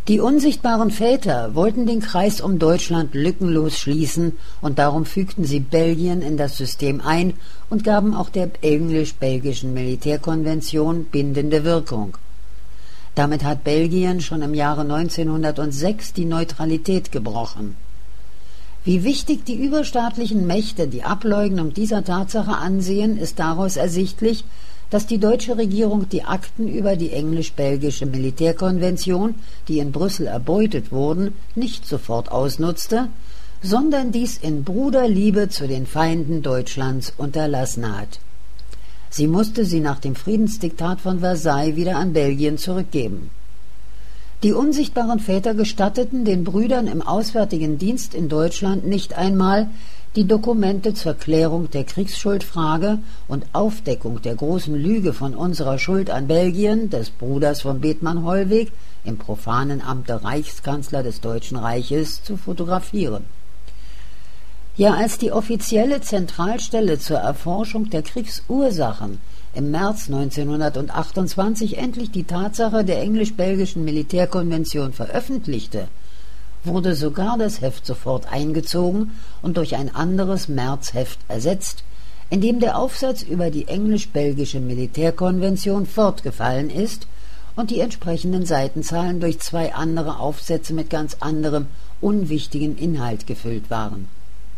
Die unsichtbaren Väter wollten den Kreis um Deutschland lückenlos schließen, und darum fügten sie Belgien in das System ein und gaben auch der englisch-belgischen Militärkonvention bindende Wirkung. Damit hat Belgien schon im Jahre 1906 die Neutralität gebrochen. Wie wichtig die überstaatlichen Mächte die Ableugnung dieser Tatsache ansehen, ist daraus ersichtlich, dass die deutsche Regierung die Akten über die englisch-belgische Militärkonvention, die in Brüssel erbeutet wurden, nicht sofort ausnutzte, sondern dies in Bruderliebe zu den Feinden Deutschlands unterlassen hat. Sie musste sie nach dem Friedensdiktat von Versailles wieder an Belgien zurückgeben. Die unsichtbaren Väter gestatteten den Brüdern im Auswärtigen Dienst in Deutschland nicht einmal, die Dokumente zur Klärung der Kriegsschuldfrage und Aufdeckung der großen Lüge von unserer Schuld an Belgien, des Bruders von Bethmann-Hollweg, im profanen Amt der Reichskanzler des Deutschen Reiches, zu fotografieren. Ja, als die offizielle Zentralstelle zur Erforschung der Kriegsursachen im März 1928 endlich die Tatsache der englisch-belgischen Militärkonvention veröffentlichte, wurde sogar das Heft sofort eingezogen und durch ein anderes Märzheft ersetzt, in dem der Aufsatz über die englisch-belgische Militärkonvention fortgefallen ist und die entsprechenden Seitenzahlen durch 2 andere Aufsätze mit ganz anderem, unwichtigen Inhalt gefüllt waren.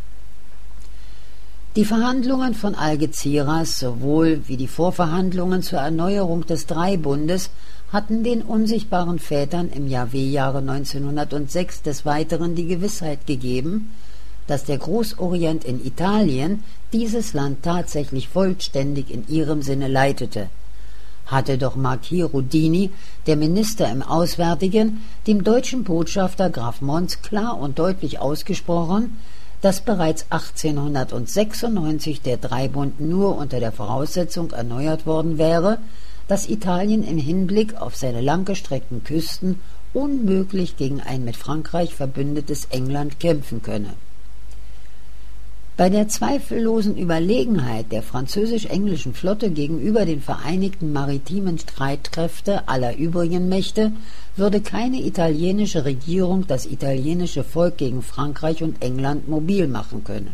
Die Verhandlungen von Algeciras sowohl wie die Vorverhandlungen zur Erneuerung des Dreibundes hatten den unsichtbaren Vätern im Jahre 1906 des Weiteren die Gewissheit gegeben, dass der Großorient in Italien dieses Land tatsächlich vollständig in ihrem Sinne leitete. Hatte doch Marquis Rudini, der Minister im Auswärtigen, dem deutschen Botschafter Graf Mons klar und deutlich ausgesprochen, dass bereits 1896 der Dreibund nur unter der Voraussetzung erneuert worden wäre, dass Italien im Hinblick auf seine langgestreckten Küsten unmöglich gegen ein mit Frankreich verbündetes England kämpfen könne. Bei der zweifellosen Überlegenheit der französisch-englischen Flotte gegenüber den vereinigten maritimen Streitkräften aller übrigen Mächte würde keine italienische Regierung das italienische Volk gegen Frankreich und England mobil machen können.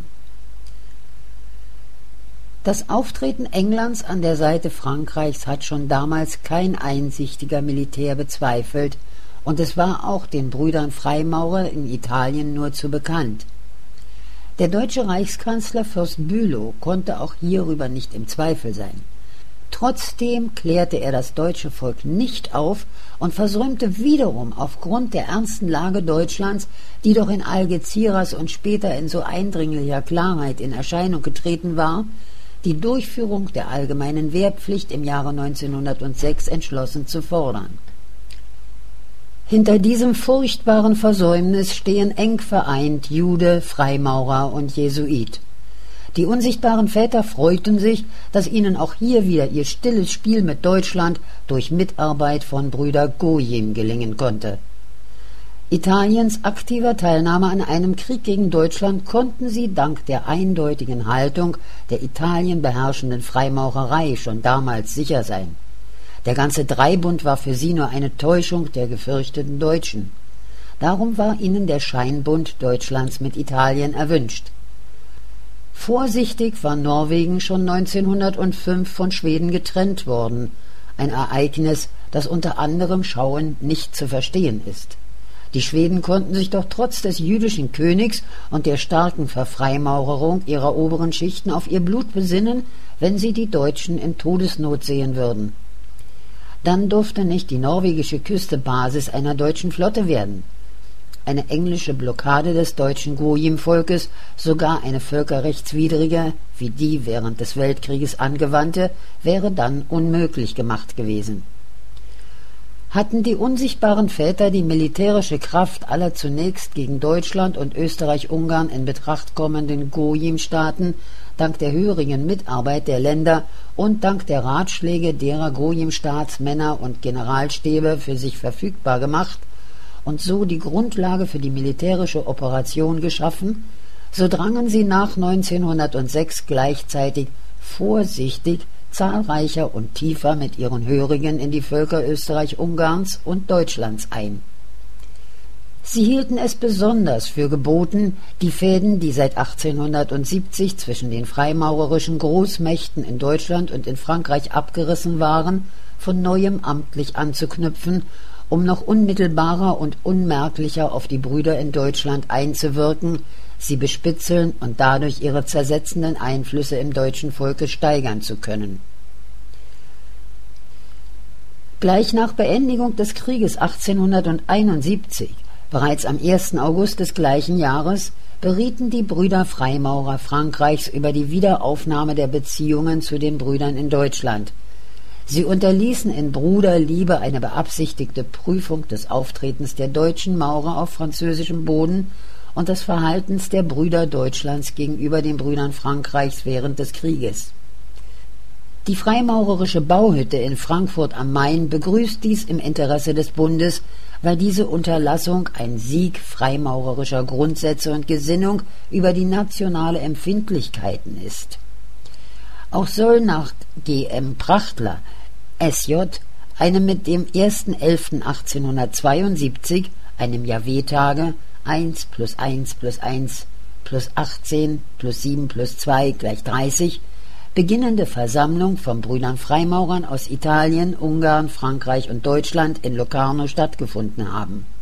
Das Auftreten Englands an der Seite Frankreichs hat schon damals kein einsichtiger Militär bezweifelt, und es war auch den Brüdern Freimaurer in Italien nur zu bekannt. Der deutsche Reichskanzler Fürst Bülow konnte auch hierüber nicht im Zweifel sein. Trotzdem klärte er das deutsche Volk nicht auf und versäumte wiederum aufgrund der ernsten Lage Deutschlands, die doch in Algeciras und später in so eindringlicher Klarheit in Erscheinung getreten war, die Durchführung der allgemeinen Wehrpflicht im Jahre 1906 entschlossen zu fordern. Hinter diesem furchtbaren Versäumnis stehen eng vereint Jude, Freimaurer und Jesuit. Die unsichtbaren Väter freuten sich, dass ihnen auch hier wieder ihr stilles Spiel mit Deutschland durch Mitarbeit von Brüder Goyim gelingen konnte. Italiens aktiver Teilnahme an einem Krieg gegen Deutschland konnten sie dank der eindeutigen Haltung der Italien beherrschenden Freimaurerei schon damals sicher sein. Der ganze Dreibund war für sie nur eine Täuschung der gefürchteten Deutschen. Darum war ihnen der Scheinbund Deutschlands mit Italien erwünscht. Vorsichtig war Norwegen schon 1905 von Schweden getrennt worden, ein Ereignis, das unter anderem Schauen nicht zu verstehen ist. Die Schweden konnten sich doch trotz des jüdischen Königs und der starken Verfreimaurerung ihrer oberen Schichten auf ihr Blut besinnen, wenn sie die Deutschen in Todesnot sehen würden. Dann durfte nicht die norwegische Küste Basis einer deutschen Flotte werden. Eine englische Blockade des deutschen Goyim-Volkes, sogar eine völkerrechtswidrige, wie die während des Weltkrieges angewandte, wäre dann unmöglich gemacht gewesen. Hatten die unsichtbaren Väter die militärische Kraft aller zunächst gegen Deutschland und Österreich-Ungarn in Betracht kommenden Goyim-Staaten dank der höheren Mitarbeit der Länder und dank der Ratschläge derer Goyim-Staatsmänner und Generalstäbe für sich verfügbar gemacht und so die Grundlage für die militärische Operation geschaffen, so drangen sie nach 1906 gleichzeitig vorsichtig zahlreicher und tiefer mit ihren Hörigen in die Völker Österreich-Ungarns und Deutschlands ein. Sie hielten es besonders für geboten, die Fäden, die seit 1870 zwischen den freimaurerischen Großmächten in Deutschland und in Frankreich abgerissen waren, von neuem amtlich anzuknüpfen, um noch unmittelbarer und unmerklicher auf die Brüder in Deutschland einzuwirken, sie bespitzeln und dadurch ihre zersetzenden Einflüsse im deutschen Volke steigern zu können. Gleich nach Beendigung des Krieges 1871, bereits am 1. August des gleichen Jahres, berieten die Brüder Freimaurer Frankreichs über die Wiederaufnahme der Beziehungen zu den Brüdern in Deutschland. Sie unterließen in Bruderliebe eine beabsichtigte Prüfung des Auftretens der deutschen Maurer auf französischem Boden und des Verhaltens der Brüder Deutschlands gegenüber den Brüdern Frankreichs während des Krieges. Die freimaurerische Bauhütte in Frankfurt am Main begrüßt dies im Interesse des Bundes, weil diese Unterlassung ein Sieg freimaurerischer Grundsätze und Gesinnung über die nationale Empfindlichkeiten ist. Auch soll nach G.M. Prachtler, S.J., einem mit dem 1.11.1872, einem Jahwetage 1 plus 1 plus 1 plus 18 plus 7 plus 2 gleich 30, beginnende Versammlung von Brüdern Freimaurern aus Italien, Ungarn, Frankreich und Deutschland in Locarno stattgefunden haben.